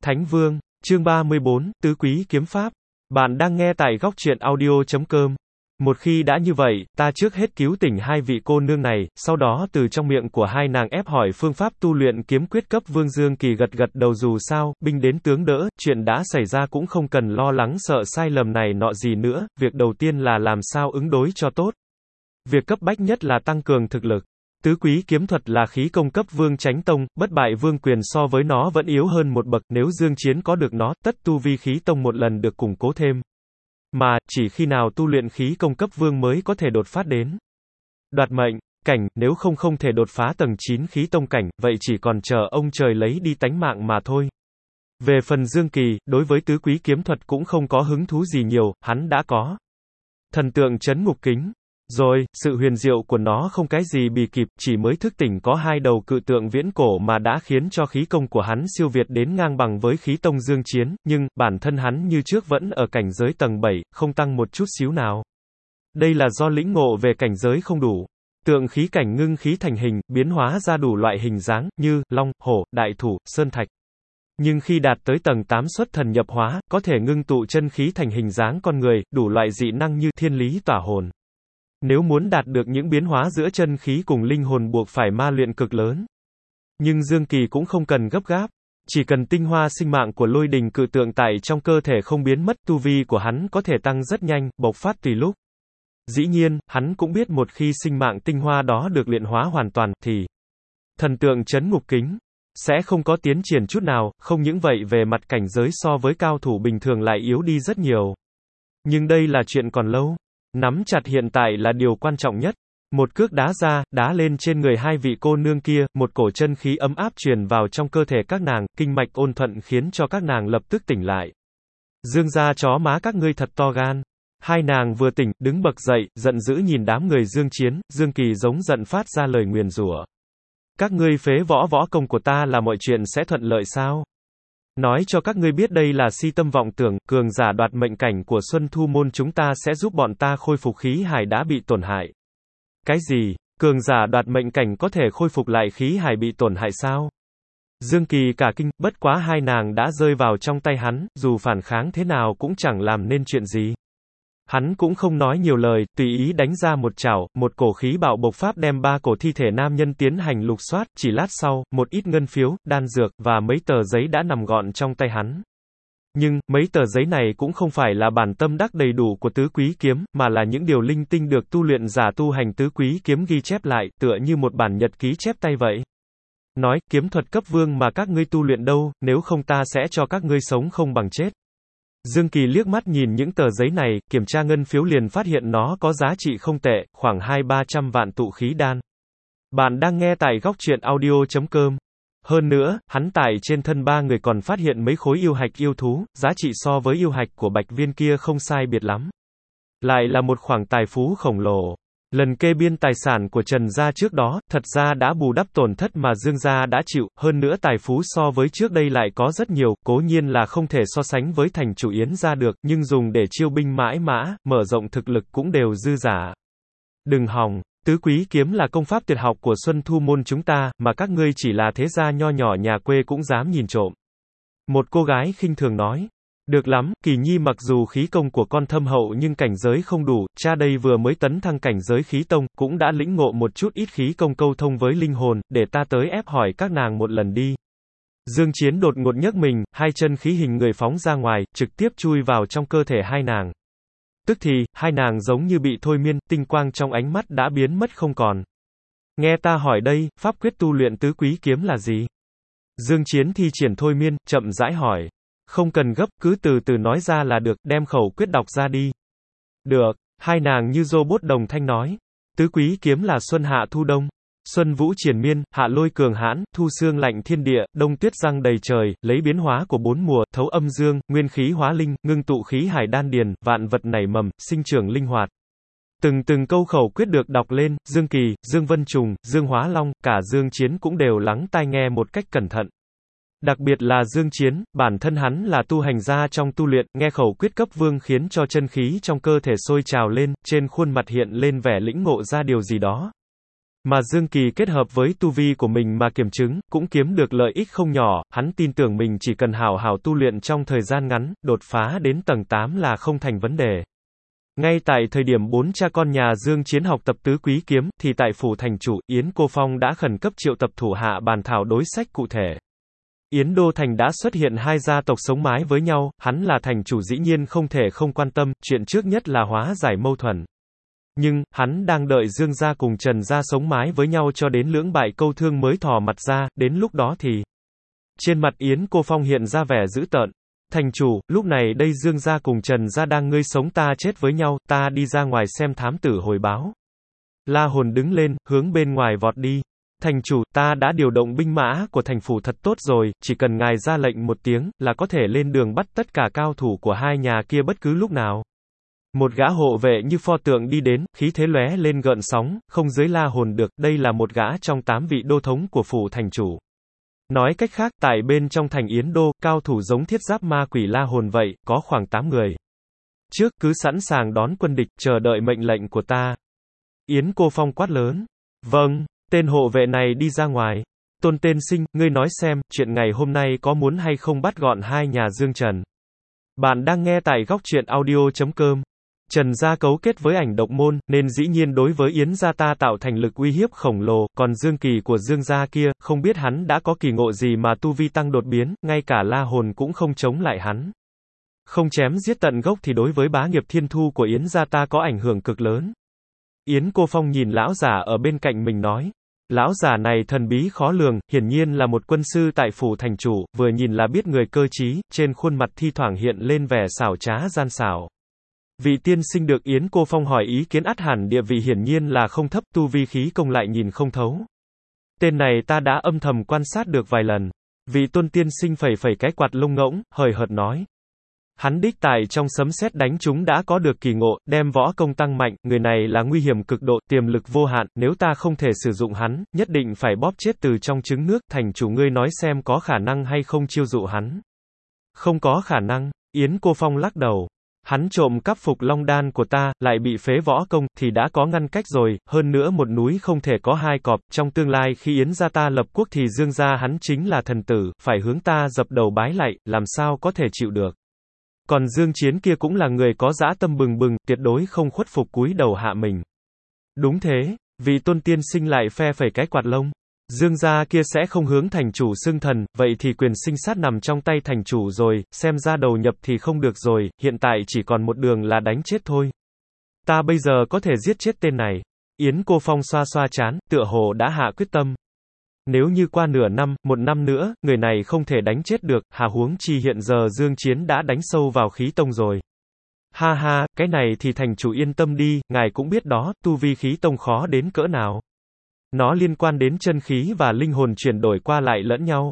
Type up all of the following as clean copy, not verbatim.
Thánh Vương, chương 34, Tứ Quý Kiếm Pháp. Bạn đang nghe tại góc truyện audio.com. Một khi đã như vậy, ta trước hết cứu tỉnh hai vị cô nương này, sau đó từ trong miệng của hai nàng ép hỏi phương pháp tu luyện kiếm quyết cấp vương. Dương Kỳ gật gật đầu, dù sao, binh đến tướng đỡ, chuyện đã xảy ra cũng không cần lo lắng sợ sai lầm này nọ gì nữa, việc đầu tiên là làm sao ứng đối cho tốt. Việc cấp bách nhất là tăng cường thực lực. Tứ quý kiếm thuật là khí công cấp vương chánh tông, bất bại vương quyền so với nó vẫn yếu hơn một bậc, nếu Dương Chiến có được nó, tất tu vi khí tông một lần được củng cố thêm. Mà, chỉ khi nào tu luyện khí công cấp vương mới có thể đột phát đến đoạt mệnh cảnh, nếu không thể đột phá tầng 9 khí tông cảnh, vậy chỉ còn chờ ông trời lấy đi tánh mạng mà thôi. Về phần Dương Kỳ, đối với tứ quý kiếm thuật cũng không có hứng thú gì nhiều, hắn đã có thần tượng trấn ngục kính. Rồi, sự huyền diệu của nó không cái gì bì kịp, chỉ mới thức tỉnh có hai đầu cự tượng viễn cổ mà đã khiến cho khí công của hắn siêu việt đến ngang bằng với khí tông Dương Chiến, nhưng, bản thân hắn như trước vẫn ở cảnh giới tầng 7, không tăng một chút xíu nào. Đây là do lĩnh ngộ về cảnh giới không đủ. Tượng khí cảnh ngưng khí thành hình, biến hóa ra đủ loại hình dáng, như, long, hổ, đại thủ, sơn thạch. Nhưng khi đạt tới tầng 8 xuất thần nhập hóa, có thể ngưng tụ chân khí thành hình dáng con người, đủ loại dị năng như thiên lý tỏa hồn. Nếu muốn đạt được những biến hóa giữa chân khí cùng linh hồn buộc phải ma luyện cực lớn. Nhưng Dương Kỳ cũng không cần gấp gáp. Chỉ cần tinh hoa sinh mạng của lôi đình cự tượng tại trong cơ thể không biến mất, tu vi của hắn có thể tăng rất nhanh, bộc phát tùy lúc. Dĩ nhiên, hắn cũng biết một khi sinh mạng tinh hoa đó được luyện hóa hoàn toàn, thì thần tượng trấn ngục kính sẽ không có tiến triển chút nào, không những vậy về mặt cảnh giới so với cao thủ bình thường lại yếu đi rất nhiều. Nhưng đây là chuyện còn lâu. Nắm chặt hiện tại là điều quan trọng nhất. Một cước đá ra, đá lên trên người hai vị cô nương kia, một cổ chân khí ấm áp truyền vào trong cơ thể các nàng, kinh mạch ôn thuận khiến cho các nàng lập tức tỉnh lại. Dương gia chó má các ngươi thật to gan. Hai nàng vừa tỉnh, đứng bật dậy, giận dữ nhìn đám người Dương Chiến, Dương Kỳ giống giận phát ra lời nguyền rủa. Các ngươi phế võ công của ta là mọi chuyện sẽ thuận lợi sao? Nói cho các ngươi biết đây là si tâm vọng tưởng, cường giả đoạt mệnh cảnh của Xuân Thu môn chúng ta sẽ giúp bọn ta khôi phục khí hải đã bị tổn hại. Cái gì? Cường giả đoạt mệnh cảnh có thể khôi phục lại khí hải bị tổn hại sao? Dương Kỳ cả kinh, bất quá hai nàng đã rơi vào trong tay hắn, dù phản kháng thế nào cũng chẳng làm nên chuyện gì. Hắn cũng không nói nhiều lời, tùy ý đánh ra một chảo, một cổ khí bạo bộc phát đem ba cổ thi thể nam nhân tiến hành lục soát, chỉ lát sau, một ít ngân phiếu, đan dược, và mấy tờ giấy đã nằm gọn trong tay hắn. Nhưng, mấy tờ giấy này cũng không phải là bản tâm đắc đầy đủ của tứ quý kiếm, mà là những điều linh tinh được tu luyện giả tu hành tứ quý kiếm ghi chép lại, tựa như một bản nhật ký chép tay vậy. Nói, kiếm thuật cấp vương mà các ngươi tu luyện đâu, nếu không ta sẽ cho các ngươi sống không bằng chết. Dương Kỳ liếc mắt nhìn những tờ giấy này, kiểm tra ngân phiếu liền phát hiện nó có giá trị không tệ, khoảng 200-300 vạn tụ khí đan. Bạn đang nghe tại góc truyện audio.com. Hơn nữa, hắn tại trên thân ba người còn phát hiện mấy khối yêu hạch yêu thú, giá trị so với yêu hạch của Bạch Viên kia không sai biệt lắm. Lại là một khoản tài phú khổng lồ. Lần kê biên tài sản của Trần gia trước đó, thật ra đã bù đắp tổn thất mà Dương gia đã chịu, hơn nữa tài phú so với trước đây lại có rất nhiều, cố nhiên là không thể so sánh với thành chủ Yến gia được, nhưng dùng để chiêu binh mãi mã, mở rộng thực lực cũng đều dư giả. Đừng hòng, tứ quý kiếm là công pháp tuyệt học của Xuân Thu môn chúng ta, mà các ngươi chỉ là thế gia nho nhỏ nhà quê cũng dám nhìn trộm. Một cô gái khinh thường nói. Được lắm, Kỳ Nhi mặc dù khí công của con thâm hậu nhưng cảnh giới không đủ, cha đây vừa mới tấn thăng cảnh giới khí tông, cũng đã lĩnh ngộ một chút ít khí công câu thông với linh hồn, để ta tới ép hỏi các nàng một lần đi. Dương Chiến đột ngột nhấc mình, hai chân khí hình người phóng ra ngoài, trực tiếp chui vào trong cơ thể hai nàng. Tức thì, hai nàng giống như bị thôi miên, tinh quang trong ánh mắt đã biến mất không còn. Nghe ta hỏi đây, pháp quyết tu luyện tứ quý kiếm là gì? Dương Chiến thi triển thôi miên, chậm rãi hỏi. Không cần gấp, cứ từ từ nói ra là được, đem khẩu quyết đọc ra đi. Được, hai nàng như robot đồng thanh nói. Tứ quý kiếm là xuân hạ thu đông. Xuân vũ triền miên, hạ lôi cường hãn, thu sương lạnh thiên địa, đông tuyết giăng đầy trời, lấy biến hóa của bốn mùa, thấu âm dương, nguyên khí hóa linh, ngưng tụ khí hải đan điền, vạn vật nảy mầm, sinh trưởng linh hoạt. Từng câu khẩu quyết được đọc lên, Dương Kỳ, Dương Vân Trùng, Dương Hóa Long, cả Dương Chiến cũng đều lắng tai nghe một cách cẩn thận. Đặc biệt là Dương Chiến, bản thân hắn là tu hành gia trong tu luyện, nghe khẩu quyết cấp vương khiến cho chân khí trong cơ thể sôi trào lên, trên khuôn mặt hiện lên vẻ lĩnh ngộ ra điều gì đó. Mà Dương Kỳ kết hợp với tu vi của mình mà kiểm chứng, cũng kiếm được lợi ích không nhỏ, hắn tin tưởng mình chỉ cần hảo hảo tu luyện trong thời gian ngắn, đột phá đến tầng 8 là không thành vấn đề. Ngay tại thời điểm 4 cha con nhà Dương Chiến học tập tứ quý kiếm, thì tại phủ thành chủ, Yến Cô Phong đã khẩn cấp triệu tập thủ hạ bàn thảo đối sách cụ thể. Yến Đô Thành đã xuất hiện hai gia tộc sống mái với nhau, hắn là thành chủ dĩ nhiên không thể không quan tâm, chuyện trước nhất là hóa giải mâu thuẫn. Nhưng, hắn đang đợi Dương gia cùng Trần gia sống mái với nhau cho đến lưỡng bại câu thương mới thò mặt ra, đến lúc đó thì... Trên mặt Yến Cô Phong hiện ra vẻ dữ tợn. Thành chủ, lúc này đây Dương gia cùng Trần gia đang ngươi sống ta chết với nhau, ta đi ra ngoài xem thám tử hồi báo. La Hồn đứng lên, hướng bên ngoài vọt đi. Thành chủ, ta đã điều động binh mã của thành phủ thật tốt rồi, chỉ cần ngài ra lệnh một tiếng, là có thể lên đường bắt tất cả cao thủ của hai nhà kia bất cứ lúc nào. Một gã hộ vệ như pho tượng đi đến, khí thế lóe lên gợn sóng, không dưới La Hồn được, đây là một gã trong 8 vị đô thống của phủ thành chủ. Nói cách khác, tại bên trong thành Yến Đô, cao thủ giống thiết giáp ma quỷ La Hồn vậy, có khoảng 8 người. Trước, cứ sẵn sàng đón quân địch, chờ đợi mệnh lệnh của ta. Yến Cô Phong quát lớn. Vâng, tên hộ vệ này đi ra ngoài. Tôn Tiên Sinh, ngươi nói xem, chuyện ngày hôm nay có muốn hay không bắt gọn hai nhà Dương Trần. Bạn đang nghe tại góc truyện audio.com. Trần gia cấu kết với Ảnh Độc Môn, nên dĩ nhiên đối với Yến gia ta tạo thành lực uy hiếp khổng lồ, còn Dương Kỳ của Dương gia kia, không biết hắn đã có kỳ ngộ gì mà tu vi tăng đột biến, ngay cả La Hồn cũng không chống lại hắn. Không chém giết tận gốc thì đối với bá nghiệp thiên thu của Yến gia ta có ảnh hưởng cực lớn. Yến Cô Phong nhìn lão giả ở bên cạnh mình nói. Lão giả này thần bí khó lường, hiển nhiên là một quân sư tại phủ thành chủ, vừa nhìn là biết người cơ trí, trên khuôn mặt thi thoảng hiện lên vẻ xảo trá gian xảo. Vị tiên sinh được Yến Cô Phong hỏi ý kiến ắt hẳn địa vị hiển nhiên là không thấp, tu vi khí công lại nhìn không thấu. Tên này ta đã âm thầm quan sát được vài lần. Vị tôn tiên sinh phẩy phẩy cái quạt lông ngỗng, hời hợt nói. Hắn đích tài trong sấm sét đánh chúng đã có được kỳ ngộ, đem võ công tăng mạnh, người này là nguy hiểm cực độ, tiềm lực vô hạn, nếu ta không thể sử dụng hắn, nhất định phải bóp chết từ trong trứng nước, thành chủ ngươi nói xem có khả năng hay không chiêu dụ hắn. Không có khả năng, Yến Cô Phong lắc đầu. Hắn trộm cắp phục long đan của ta, lại bị phế võ công, thì đã có ngăn cách rồi, hơn nữa một núi không thể có hai cọp, trong tương lai khi Yến gia ta lập quốc thì Dương gia hắn chính là thần tử, phải hướng ta dập đầu bái lạy, làm sao có thể chịu được. Còn Dương Chiến kia cũng là người có dã tâm bừng bừng, tuyệt đối không khuất phục cúi đầu hạ mình. Đúng thế, vị tôn tiên sinh lại phe phẩy cái quạt lông. Dương gia kia sẽ không hướng thành chủ xưng thần, vậy thì quyền sinh sát nằm trong tay thành chủ rồi, xem ra đầu nhập thì không được rồi, hiện tại chỉ còn một đường là đánh chết thôi. Ta bây giờ có thể giết chết tên này. Yến Cô Phong xoa xoa trán, tựa hồ đã hạ quyết tâm. Nếu như qua nửa năm, một năm nữa, người này không thể đánh chết được, hà huống chi hiện giờ Dương Chiến đã đánh sâu vào khí tông rồi. Ha ha, cái này thì thành chủ yên tâm đi, ngài cũng biết đó, tu vi khí tông khó đến cỡ nào. Nó liên quan đến chân khí và linh hồn chuyển đổi qua lại lẫn nhau.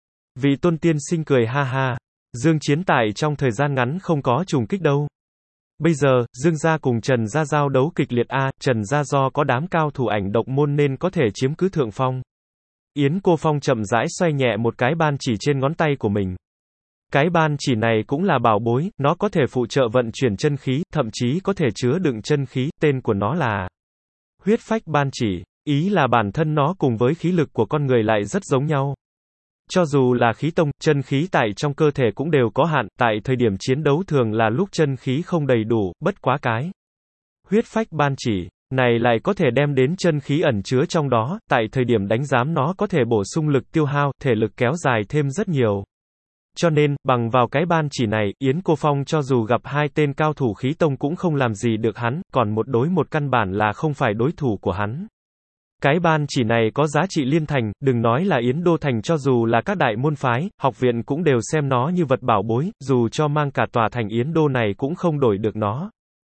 Vị tôn tiên sinh cười ha ha. Dương Chiến tại trong thời gian ngắn không có trùng kích đâu. Bây giờ, Dương gia cùng Trần gia giao đấu kịch liệt Trần gia do có đám cao thủ Ảnh Độc Môn nên có thể chiếm cứ thượng phong. Yến Cô Phong chậm rãi xoay nhẹ một cái ban chỉ trên ngón tay của mình. Cái ban chỉ này cũng là bảo bối, nó có thể phụ trợ vận chuyển chân khí, thậm chí có thể chứa đựng chân khí, tên của nó là huyết phách ban chỉ. Ý là bản thân nó cùng với khí lực của con người lại rất giống nhau. Cho dù là khí tông, chân khí tại trong cơ thể cũng đều có hạn, tại thời điểm chiến đấu thường là lúc chân khí không đầy đủ, bất quá cái huyết phách ban chỉ này lại có thể đem đến chân khí ẩn chứa trong đó, tại thời điểm đánh giám nó có thể bổ sung lực tiêu hao, thể lực kéo dài thêm rất nhiều. Cho nên, bằng vào cái ban chỉ này, Yến Cô Phong cho dù gặp hai tên cao thủ khí tông cũng không làm gì được hắn, còn một đối một căn bản là không phải đối thủ của hắn. Cái ban chỉ này có giá trị liên thành, đừng nói là Yến Đô Thành, cho dù là các đại môn phái, học viện cũng đều xem nó như vật bảo bối, dù cho mang cả tòa thành Yến Đô này cũng không đổi được nó.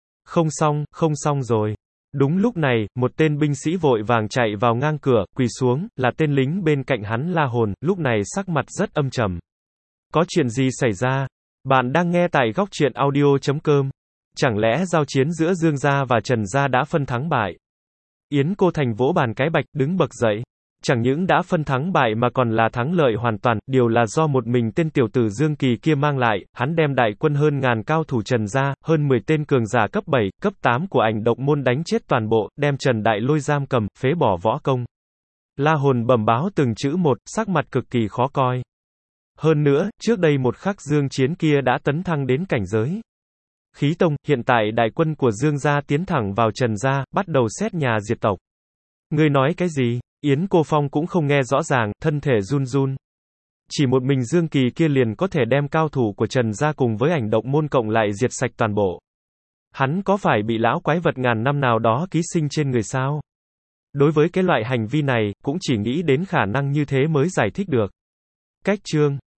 Không xong rồi. Đúng lúc này, một tên binh sĩ vội vàng chạy vào ngang cửa, quỳ xuống, là tên lính bên cạnh hắn La Hồn, lúc này sắc mặt rất âm trầm. Có chuyện gì xảy ra? Bạn đang nghe tại góc truyện audio.com. Chẳng lẽ giao chiến giữa Dương gia và Trần gia đã phân thắng bại? Yến Cô Thành vỗ bàn cái bạch, đứng bật dậy. Chẳng những đã phân thắng bại mà còn là thắng lợi hoàn toàn, điều là do một mình tên tiểu tử Dương Kỳ kia mang lại, hắn đem đại quân hơn ngàn cao thủ Trần gia, hơn 10 tên cường giả cấp 7, cấp 8 của Ảnh Độc môn đánh chết toàn bộ, đem Trần Đại Lôi giam cầm, phế bỏ võ công. La Hồn bẩm báo từng chữ một, sắc mặt cực kỳ khó coi. Hơn nữa, trước đây một khắc Dương Chiến kia đã tấn thăng đến cảnh giới Khí Tông, hiện tại đại quân của Dương gia tiến thẳng vào Trần gia, bắt đầu xét nhà diệt tộc. Ngươi nói cái gì? Yến Cô Phong cũng không nghe rõ ràng, thân thể run run. Chỉ một mình Dương Kỳ kia liền có thể đem cao thủ của Trần gia cùng với Ảnh Độc môn cộng lại diệt sạch toàn bộ. Hắn có phải bị lão quái vật ngàn năm nào đó ký sinh trên người sao? Đối với cái loại hành vi này, cũng chỉ nghĩ đến khả năng như thế mới giải thích được. Cách chương